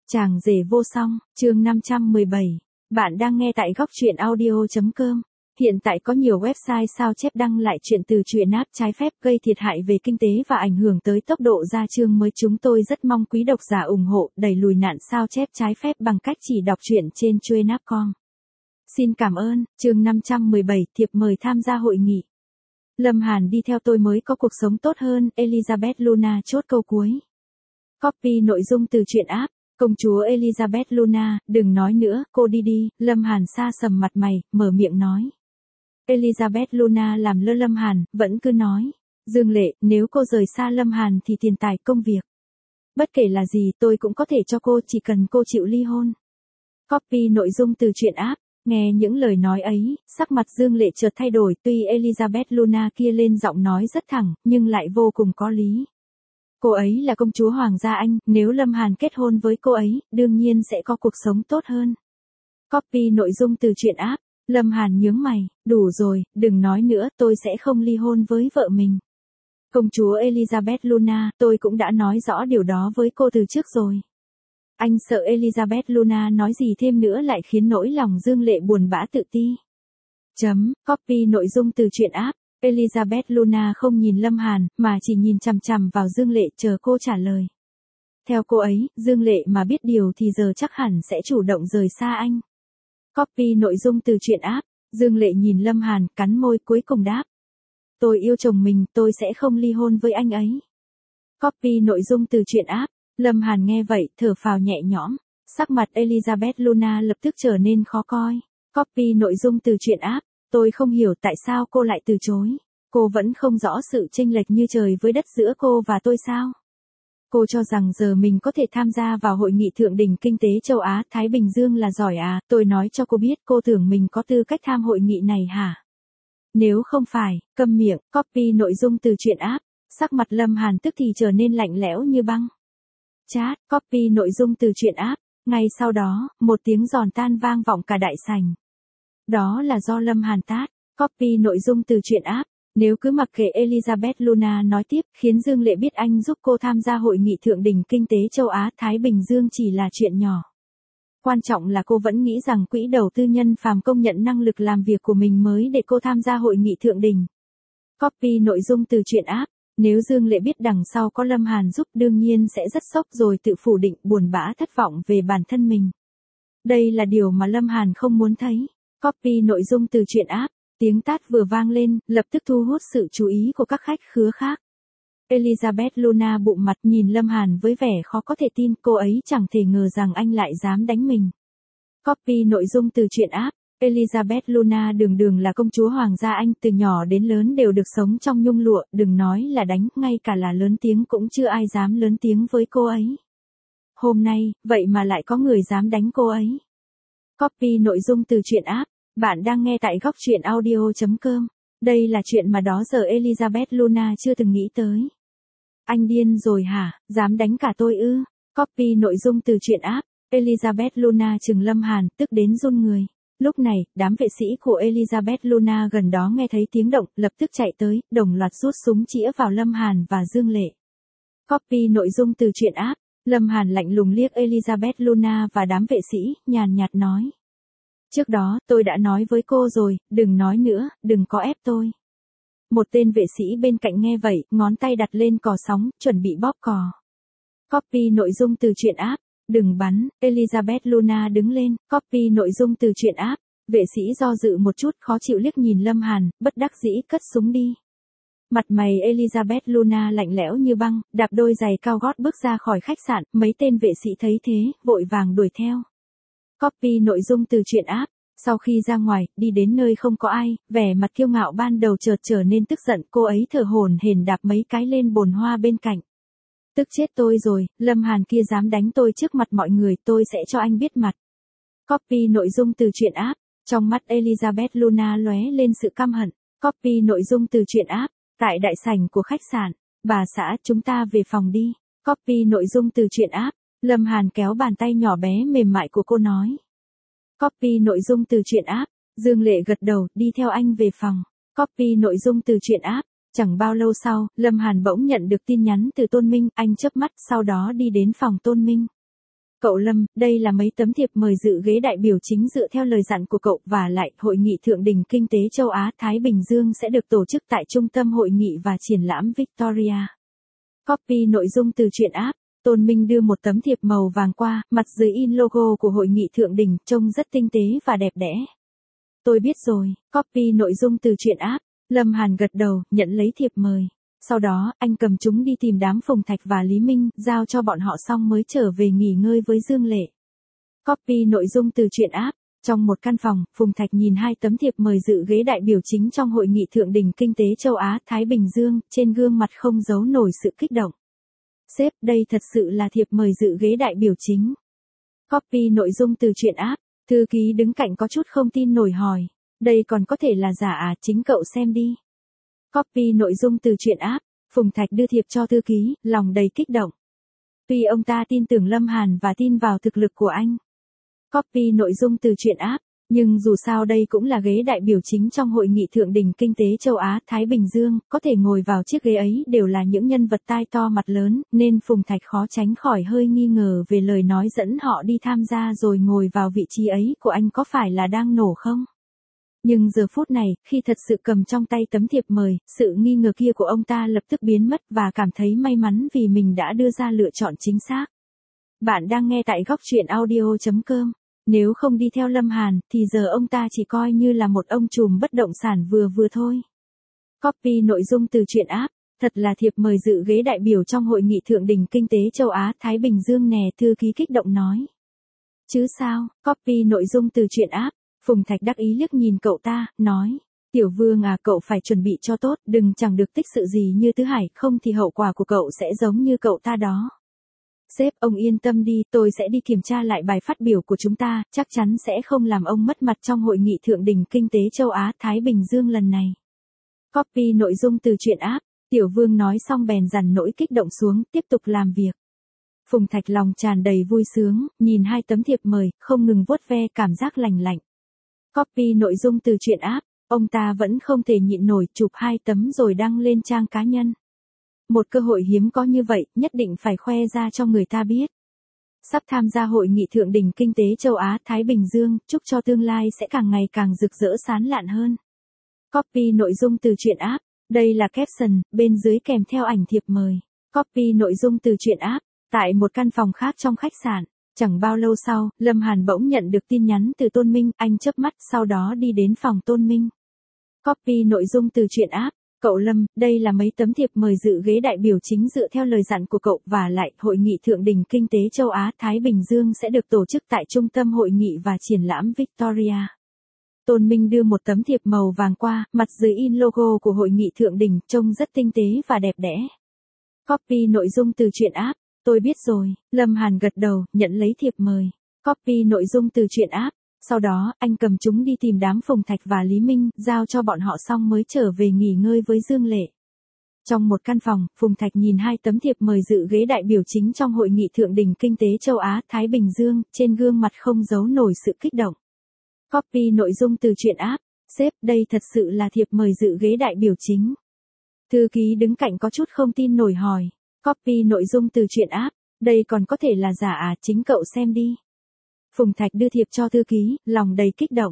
Chàng rể vô song, chương 517. Bạn đang nghe tại góc truyện audio.com. Hiện tại có nhiều website sao chép đăng lại chuyện từ truyện app trái phép gây thiệt hại về kinh tế và ảnh hưởng tới tốc độ ra chương mới. Chúng tôi rất mong quý độc giả ủng hộ đẩy lùi nạn sao chép trái phép bằng cách chỉ đọc truyện trên Truyện.com. Xin cảm ơn. Chương 517, thiệp mời tham gia hội nghị. Lâm Hàn đi theo tôi mới có cuộc sống tốt hơn. Elizabeth Luna chốt câu cuối. Copy nội dung từ truyện app. Công chúa Elizabeth Luna, đừng nói nữa, cô đi đi. Lâm Hàn sa sầm mặt mày, mở miệng nói. Elizabeth Luna làm lơ Lâm Hàn, vẫn cứ nói. Dương Lệ, nếu cô rời xa Lâm Hàn thì tiền tài công việc. Bất kể là gì tôi cũng có thể cho cô, chỉ cần cô chịu ly hôn. Copy nội dung từ truyện app. Nghe những lời nói ấy, sắc mặt Dương Lệ chợt thay đổi. Tuy Elizabeth Luna kia lên giọng nói rất thẳng, nhưng lại vô cùng có lý. Cô ấy là công chúa Hoàng gia Anh, nếu Lâm Hàn kết hôn với cô ấy, đương nhiên sẽ có cuộc sống tốt hơn. Copy nội dung từ truyện app. Lâm Hàn nhướng mày, đủ rồi, đừng nói nữa, tôi sẽ không ly hôn với vợ mình. Công chúa Elizabeth Luna, tôi cũng đã nói rõ điều đó với cô từ trước rồi. Anh sợ Elizabeth Luna nói gì thêm nữa lại khiến nỗi lòng Dương Lệ buồn bã tự ti. Copy nội dung từ truyện app. Elizabeth Luna không nhìn Lâm Hàn, mà chỉ nhìn chằm chằm vào Dương Lệ chờ cô trả lời. Theo cô ấy, Dương Lệ mà biết điều thì giờ chắc hẳn sẽ chủ động rời xa anh. Copy nội dung từ truyện app. Dương Lệ nhìn Lâm Hàn, cắn môi cuối cùng đáp. Tôi yêu chồng mình, tôi sẽ không ly hôn với anh ấy. Copy nội dung từ truyện app. Lâm Hàn nghe vậy, thở phào nhẹ nhõm. Sắc mặt Elizabeth Luna lập tức trở nên khó coi. Copy nội dung từ truyện app. Tôi không hiểu tại sao cô lại từ chối. Cô vẫn không rõ sự chênh lệch như trời với đất giữa cô và tôi sao? Cô cho rằng giờ mình có thể tham gia vào hội nghị thượng đỉnh kinh tế châu Á Thái Bình Dương là giỏi à? Tôi nói cho cô biết, cô tưởng mình có tư cách tham hội nghị này hả? Nếu không phải, câm miệng. Copy nội dung từ truyện app. Sắc mặt Lâm Hàn tức thì trở nên lạnh lẽo như băng. Chat. Copy nội dung từ truyện app. Ngay sau đó, một tiếng giòn tan vang vọng cả đại sảnh. Đó là do Lâm Hàn tát. Copy nội dung từ truyện app. Nếu cứ mặc kệ Elizabeth Luna nói tiếp, khiến Dương Lệ biết anh giúp cô tham gia hội nghị thượng đỉnh kinh tế châu Á Thái Bình Dương chỉ là chuyện nhỏ. Quan trọng là cô vẫn nghĩ rằng quỹ đầu tư nhân phàm công nhận năng lực làm việc của mình mới để cô tham gia hội nghị thượng đỉnh. Copy nội dung từ truyện app. Nếu Dương Lệ biết đằng sau có Lâm Hàn giúp đương nhiên sẽ rất sốc rồi tự phủ định, buồn bã thất vọng về bản thân mình. Đây là điều mà Lâm Hàn không muốn thấy. Copy nội dung từ truyện app. Tiếng tát vừa vang lên, lập tức thu hút sự chú ý của các khách khứa khác. Elizabeth Luna bụng mặt nhìn Lâm Hàn với vẻ khó có thể tin, cô ấy chẳng thể ngờ rằng anh lại dám đánh mình. Copy nội dung từ truyện app. Elizabeth Luna đường là công chúa Hoàng gia Anh, từ nhỏ đến lớn đều được sống trong nhung lụa, đừng nói là đánh, ngay cả là lớn tiếng cũng chưa ai dám lớn tiếng với cô ấy. Hôm nay, vậy mà lại có người dám đánh cô ấy. Copy nội dung từ truyện app. Bạn đang nghe tại góc truyện audio.com. Đây là chuyện mà đó giờ Elizabeth Luna chưa từng nghĩ tới. Anh điên rồi hả, dám đánh cả tôi ư? Copy nội dung từ truyện app. Elizabeth Luna trừng Lâm Hàn, tức đến run người. Lúc này, đám vệ sĩ của Elizabeth Luna gần đó nghe thấy tiếng động, lập tức chạy tới, đồng loạt rút súng chĩa vào Lâm Hàn và Dương Lệ. Copy nội dung từ truyện app. Lâm Hàn lạnh lùng liếc Elizabeth Luna và đám vệ sĩ, nhàn nhạt nói. Trước đó, tôi đã nói với cô rồi, đừng nói nữa, đừng có ép tôi. Một tên vệ sĩ bên cạnh nghe vậy, ngón tay đặt lên cò sóng, chuẩn bị bóp cò. Copy nội dung từ truyện app. Đừng bắn. Elizabeth Luna đứng lên. Copy nội dung từ truyện app. Vệ sĩ do dự một chút, khó chịu liếc nhìn Lâm Hàn, bất đắc dĩ cất súng đi. Mặt mày Elizabeth Luna lạnh lẽo như băng, đạp đôi giày cao gót bước ra khỏi khách sạn, mấy tên vệ sĩ thấy thế, vội vàng đuổi theo. Copy nội dung từ truyện app. Sau khi ra ngoài, đi đến nơi không có ai, vẻ mặt kiêu ngạo ban đầu chợt trở nên tức giận, cô ấy thở hổn hển đạp mấy cái lên bồn hoa bên cạnh. Tức chết tôi rồi, Lâm Hàn kia dám đánh tôi trước mặt mọi người, tôi sẽ cho anh biết mặt. Copy nội dung từ truyện app. Trong mắt Elizabeth Luna lóe lên sự căm hận. Copy nội dung từ truyện app. Tại đại sảnh của khách sạn. Bà xã, chúng ta về phòng đi. Copy nội dung từ truyện app. Lâm Hàn kéo bàn tay nhỏ bé mềm mại của cô nói. Copy nội dung từ truyện app. Dương Lệ gật đầu, đi theo anh về phòng. Copy nội dung từ truyện app. Chẳng bao lâu sau, Lâm Hàn bỗng nhận được tin nhắn từ Tôn Minh, anh chớp mắt, sau đó đi đến phòng Tôn Minh. Cậu Lâm, đây là mấy tấm thiệp mời dự ghế đại biểu chính dựa theo lời dặn của cậu, và lại, Hội nghị Thượng đỉnh Kinh tế Châu Á-Thái Bình Dương sẽ được tổ chức tại Trung tâm Hội nghị và Triển lãm Victoria. Copy nội dung từ truyện app. Tôn Minh đưa một tấm thiệp màu vàng qua, mặt dưới in logo của Hội nghị Thượng đỉnh, trông rất tinh tế và đẹp đẽ. Tôi biết rồi, copy nội dung từ truyện app. Lâm Hàn gật đầu, nhận lấy thiệp mời. Sau đó, anh cầm chúng đi tìm đám Phùng Thạch và Lý Minh, giao cho bọn họ xong mới trở về nghỉ ngơi với Dương Lệ. Copy nội dung từ truyện app. Trong một căn phòng, Phùng Thạch nhìn hai tấm thiệp mời dự ghế đại biểu chính trong Hội nghị Thượng đỉnh Kinh tế Châu Á-Thái Bình Dương, trên gương mặt không giấu nổi sự kích động. Sếp, đây thật sự là thiệp mời dự ghế đại biểu chính. Copy nội dung từ truyện app. Thư ký đứng cạnh có chút không tin nổi hỏi. Đây còn có thể là giả à, chính cậu xem đi. Copy nội dung từ truyện app. Phùng Thạch đưa thiệp cho thư ký, lòng đầy kích động. Tuy ông ta tin tưởng Lâm Hàn và tin vào thực lực của anh. Copy nội dung từ truyện app. Nhưng dù sao đây cũng là ghế đại biểu chính trong Hội nghị Thượng đỉnh Kinh tế Châu Á-Thái Bình Dương, có thể ngồi vào chiếc ghế ấy đều là những nhân vật tai to mặt lớn, nên Phùng Thạch khó tránh khỏi hơi nghi ngờ về lời nói dẫn họ đi tham gia rồi ngồi vào vị trí ấy của anh có phải là đang nổ không? Nhưng giờ phút này, khi thật sự cầm trong tay tấm thiệp mời, sự nghi ngờ kia của ông ta lập tức biến mất và cảm thấy may mắn vì mình đã đưa ra lựa chọn chính xác. Bạn đang nghe tại góc truyện audio.com. Nếu không đi theo Lâm Hàn, thì giờ ông ta chỉ coi như là một ông trùm bất động sản vừa vừa thôi. Copy nội dung từ truyện app. Thật là thiệp mời dự ghế đại biểu trong Hội nghị Thượng đỉnh Kinh tế Châu Á-Thái Bình Dương nè, thư ký kích động nói. Chứ sao, copy nội dung từ truyện app. Phùng Thạch đắc ý liếc nhìn cậu ta, nói. Tiểu Vương à, cậu phải chuẩn bị cho tốt, đừng chẳng được tích sự gì như Tứ Hải, không thì hậu quả của cậu sẽ giống như cậu ta đó. Sếp, ông yên tâm đi, tôi sẽ đi kiểm tra lại bài phát biểu của chúng ta, chắc chắn sẽ không làm ông mất mặt trong Hội nghị Thượng đỉnh Kinh tế Châu Á-Thái Bình Dương lần này. Copy nội dung từ truyện app. Tiểu Vương nói xong bèn dằn nỗi kích động xuống, tiếp tục làm việc. Phùng Thạch lòng tràn đầy vui sướng, nhìn hai tấm thiệp mời, không ngừng vuốt ve cảm giác lành lạnh. Copy nội dung từ truyện app. Ông ta vẫn không thể nhịn nổi, chụp hai tấm rồi đăng lên trang cá nhân. Một cơ hội hiếm có như vậy, nhất định phải khoe ra cho người ta biết. Sắp tham gia Hội nghị Thượng đỉnh Kinh tế Châu Á-Thái Bình Dương, chúc cho tương lai sẽ càng ngày càng rực rỡ sáng lạn hơn. Copy nội dung từ truyện app. Đây là caption, bên dưới kèm theo ảnh thiệp mời. Copy nội dung từ truyện app. Tại một căn phòng khác trong khách sạn, chẳng bao lâu sau, Lâm Hàn bỗng nhận được tin nhắn từ Tôn Minh, anh chớp mắt, sau đó đi đến phòng Tôn Minh. Copy nội dung từ truyện app. Cậu Lâm, đây là mấy tấm thiệp mời dự ghế đại biểu chính dựa theo lời dặn của cậu, và lại, Hội nghị Thượng đỉnh Kinh tế Châu Á-Thái Bình Dương sẽ được tổ chức tại Trung tâm Hội nghị và Triển lãm Victoria. Tôn Minh đưa một tấm thiệp màu vàng qua, mặt dưới in logo của Hội nghị Thượng đỉnh, trông rất tinh tế và đẹp đẽ. Copy nội dung từ truyện app. Tôi biết rồi, Lâm Hàn gật đầu, nhận lấy thiệp mời. Copy nội dung từ truyện app. Sau đó, anh cầm chúng đi tìm đám Phùng Thạch và Lý Minh, giao cho bọn họ xong mới trở về nghỉ ngơi với Dương Lệ. Trong một căn phòng, Phùng Thạch nhìn hai tấm thiệp mời dự ghế đại biểu chính trong Hội nghị Thượng đỉnh Kinh tế Châu Á-Thái Bình Dương, trên gương mặt không giấu nổi sự kích động. Copy nội dung từ truyện app. Sếp, đây thật sự là thiệp mời dự ghế đại biểu chính. Thư ký đứng cạnh có chút không tin nổi hỏi. Copy nội dung từ truyện app. Đây còn có thể là giả à, chính cậu xem đi. Phùng Thạch đưa thiệp cho thư ký, lòng đầy kích động.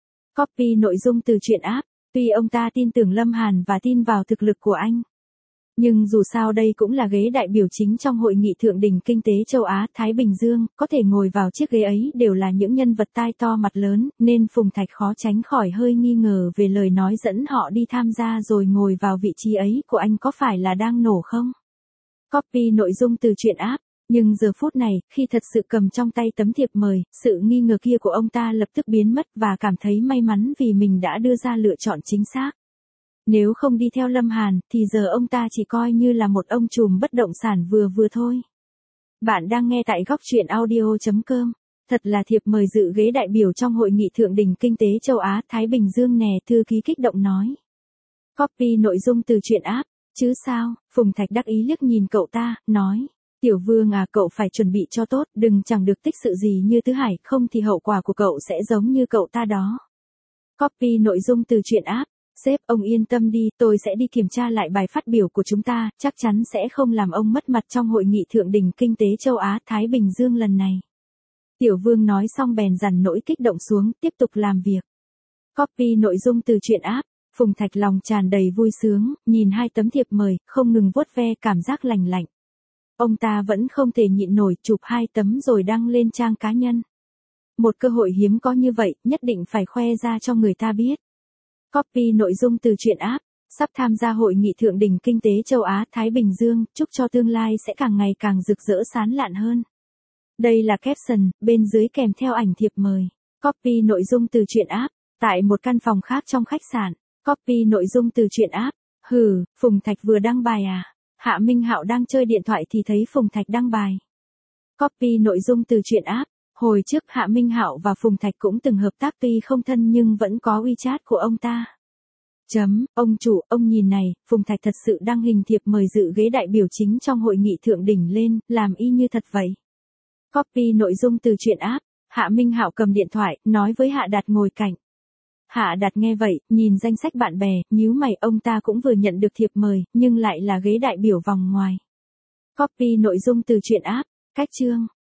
Copy nội dung từ truyện app. Tuy ông ta tin tưởng Lâm Hàn và tin vào thực lực của anh. Nhưng dù sao đây cũng là ghế đại biểu chính trong Hội nghị Thượng đỉnh Kinh tế Châu Á-Thái Bình Dương, có thể ngồi vào chiếc ghế ấy đều là những nhân vật tai to mặt lớn, nên Phùng Thạch khó tránh khỏi hơi nghi ngờ về lời nói dẫn họ đi tham gia rồi ngồi vào vị trí ấy của anh có phải là đang nổ không? Copy nội dung từ truyện app. Nhưng giờ phút này, khi thật sự cầm trong tay tấm thiệp mời, sự nghi ngờ kia của ông ta lập tức biến mất và cảm thấy may mắn vì mình đã đưa ra lựa chọn chính xác. Nếu không đi theo Lâm Hàn, thì giờ ông ta chỉ coi như là một ông trùm bất động sản vừa vừa thôi. Bạn đang nghe tại góc truyện audio.com. Thật là thiệp mời dự ghế đại biểu trong Hội nghị Thượng đỉnh Kinh tế Châu Á-Thái Bình Dương nè, thư ký kích động nói. Copy nội dung từ truyện app. Chứ sao, Phùng Thạch đắc ý liếc nhìn cậu ta, nói. Tiểu Vương à, cậu phải chuẩn bị cho tốt, đừng chẳng được tích sự gì như Tứ Hải, không thì hậu quả của cậu sẽ giống như cậu ta đó. Copy nội dung từ truyện app. Sếp, ông yên tâm đi, tôi sẽ đi kiểm tra lại bài phát biểu của chúng ta, chắc chắn sẽ không làm ông mất mặt trong Hội nghị Thượng đỉnh Kinh tế Châu Á-Thái Bình Dương lần này. Tiểu Vương nói xong bèn dằn nỗi kích động xuống, tiếp tục làm việc. Copy nội dung từ truyện app. Phùng Thạch lòng tràn đầy vui sướng, nhìn 2 tấm thiệp mời, không ngừng vuốt ve cảm giác lành lạnh. Ông ta vẫn không thể nhịn nổi, chụp 2 tấm rồi đăng lên trang cá nhân. Một cơ hội hiếm có như vậy, nhất định phải khoe ra cho người ta biết. Copy nội dung từ truyện app. Sắp tham gia hội nghị thượng đỉnh kinh tế châu Á Thái Bình Dương, chúc cho tương lai sẽ càng ngày càng rực rỡ sáng lạn hơn. Đây là caption, bên dưới kèm theo ảnh thiệp mời. Copy nội dung từ truyện app. Tại một căn phòng khác trong khách sạn. Copy nội dung từ truyện app. Hừ, Phùng Thạch vừa đăng bài à? Hạ Minh Hạo đang chơi điện thoại thì thấy Phùng Thạch đăng bài. Copy nội dung từ truyện app. Hồi trước Hạ Minh Hạo và Phùng Thạch cũng từng hợp tác, tuy không thân nhưng vẫn có WeChat của ông ta. Ông chủ, ông nhìn này, Phùng Thạch thật sự đăng hình thiệp mời dự ghế đại biểu chính trong hội nghị thượng đỉnh lên, làm y như thật vậy. Copy nội dung từ truyện app. Hạ Minh Hạo cầm điện thoại, nói với Hạ Đạt ngồi cạnh. Hạ Đạt nghe vậy, nhìn danh sách bạn bè, nhíu mày, ông ta cũng vừa nhận được thiệp mời, nhưng lại là ghế đại biểu vòng ngoài. Copy nội dung từ truyện app. Cách chương.